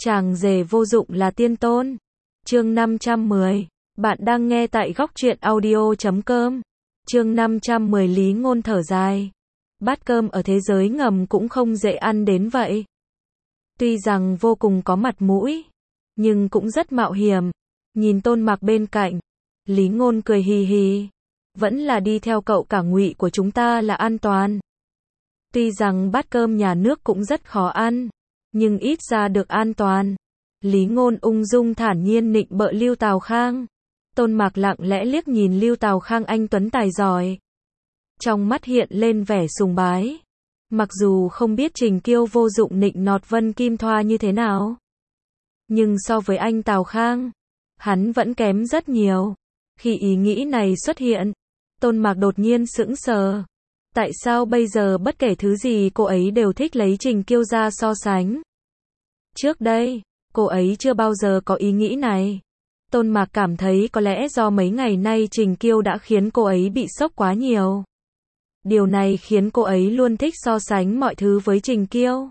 Chàng rể vô dụng là tiên tôn. Chương 510. Bạn đang nghe tại góc truyện audio.com. Chương 510 Lý Ngôn thở dài. Bát cơm ở thế giới ngầm cũng không dễ ăn đến vậy. Tuy rằng vô cùng có mặt mũi, nhưng cũng rất mạo hiểm. Nhìn Tôn Mạc bên cạnh, Lý Ngôn cười hì hì. Vẫn là đi theo cậu cả ngụy của chúng ta là an toàn. Tuy rằng bát cơm nhà nước cũng rất khó ăn, nhưng ít ra được an toàn. Lý Ngôn ung dung thản nhiên nịnh bợ Lưu Tào Khang. Tôn Mạc lặng lẽ liếc nhìn Lưu Tào Khang anh tuấn tài giỏi. Trong mắt hiện lên vẻ sùng bái. Mặc dù không biết Trình Kiêu vô dụng nịnh nọt Vân Kim Thoa như thế nào, nhưng so với anh Tào Khang, hắn vẫn kém rất nhiều. Khi ý nghĩ này xuất hiện, Tôn Mạc đột nhiên sững sờ. Tại sao bây giờ bất kể thứ gì cô ấy đều thích lấy Trình Kiêu ra so sánh? Trước đây, cô ấy chưa bao giờ có ý nghĩ này. Tôn Mạc cảm thấy có lẽ do mấy ngày nay Trình Kiêu đã khiến cô ấy bị sốc quá nhiều. Điều này khiến cô ấy luôn thích so sánh mọi thứ với Trình Kiêu.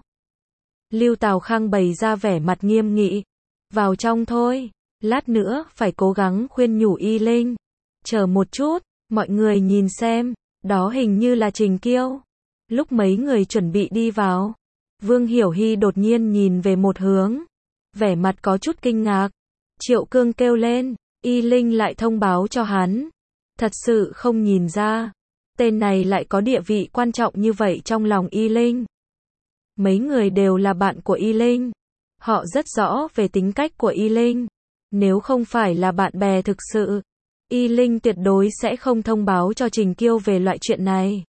Lưu Tào Khang bày ra vẻ mặt nghiêm nghị. Vào trong thôi, lát nữa phải cố gắng khuyên nhủ Y Linh. Chờ một chút, mọi người nhìn xem, đó hình như là Trình Kiêu. Lúc mấy người chuẩn bị đi vào, Vương Hiểu Hy đột nhiên nhìn về một hướng, vẻ mặt có chút kinh ngạc. Triệu Cương kêu lên, Y Linh lại thông báo cho hắn. Thật sự không nhìn ra, tên này lại có địa vị quan trọng như vậy trong lòng Y Linh. Mấy người đều là bạn của Y Linh. Họ rất rõ về tính cách của Y Linh. Nếu không phải là bạn bè thực sự, Y Linh tuyệt đối sẽ không thông báo cho Trình Kiêu về loại chuyện này.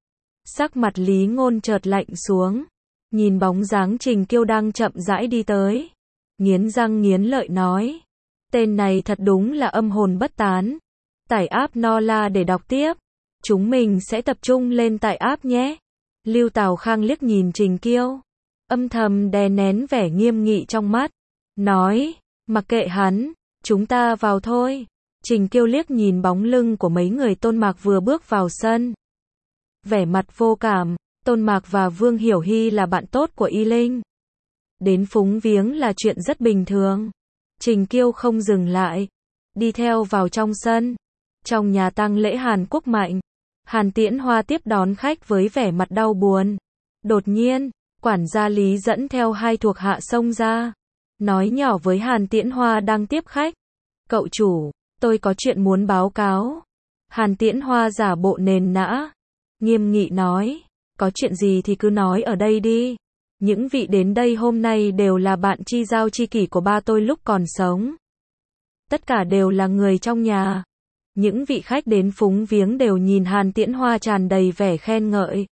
Sắc mặt Lý Ngôn chợt lạnh xuống, nhìn bóng dáng Trình Kiêu đang chậm rãi đi tới, nghiến răng nghiến lợi nói, tên này thật đúng là âm hồn bất tán. Tải app Nola để đọc tiếp. Chúng mình sẽ tập trung lên tải app nhé. Lưu Tào Khang liếc nhìn Trình Kiêu, âm thầm đè nén vẻ nghiêm nghị trong mắt, nói, mặc kệ hắn, chúng ta vào thôi. Trình Kiêu liếc nhìn bóng lưng của mấy người Tôn Mạc vừa bước vào sân, vẻ mặt vô cảm. Tôn Mạc và Vương Hiểu Hy là bạn tốt của Y Linh, đến phúng viếng là chuyện rất bình thường. Trình Kiêu không dừng lại, đi theo vào trong sân. Trong nhà tang lễ Hàn Quốc Mạnh, Hàn Tiễn Hoa tiếp đón khách với vẻ mặt đau buồn. Đột nhiên, quản gia Lý dẫn theo hai thuộc hạ xông ra, nói nhỏ với Hàn Tiễn Hoa đang tiếp khách, cậu chủ, tôi có chuyện muốn báo cáo. Hàn Tiễn Hoa giả bộ nền nã, nghiêm nghị nói, có chuyện gì thì cứ nói ở đây đi. Những vị đến đây hôm nay đều là bạn chi giao chi kỷ của ba tôi lúc còn sống. Tất cả đều là người trong nhà. Những vị khách đến phúng viếng đều nhìn Hàn Tiễn Hoa tràn đầy vẻ khen ngợi.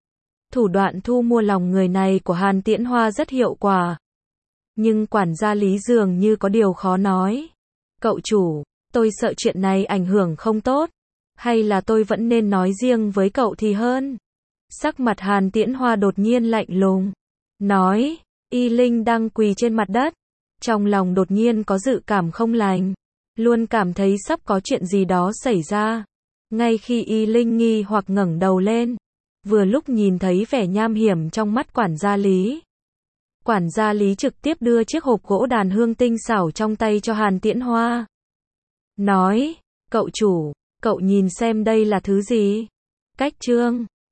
Thủ đoạn thu mua lòng người này của Hàn Tiễn Hoa rất hiệu quả. Nhưng quản gia Lý dường như có điều khó nói. Cậu chủ, tôi sợ chuyện này ảnh hưởng không tốt. Hay là tôi vẫn nên nói riêng với cậu thì hơn. Sắc mặt Hàn Tiễn Hoa đột nhiên lạnh lùng. Nói, Y Linh đang quỳ trên mặt đất. Trong lòng đột nhiên có dự cảm không lành. Luôn cảm thấy sắp có chuyện gì đó xảy ra. Ngay khi Y Linh nghi hoặc ngẩng đầu lên, vừa lúc nhìn thấy vẻ nham hiểm trong mắt quản gia Lý. Quản gia Lý trực tiếp đưa chiếc hộp gỗ đàn hương tinh xảo trong tay cho Hàn Tiễn Hoa. Nói, cậu chủ, cậu nhìn xem đây là thứ gì? Cách trương.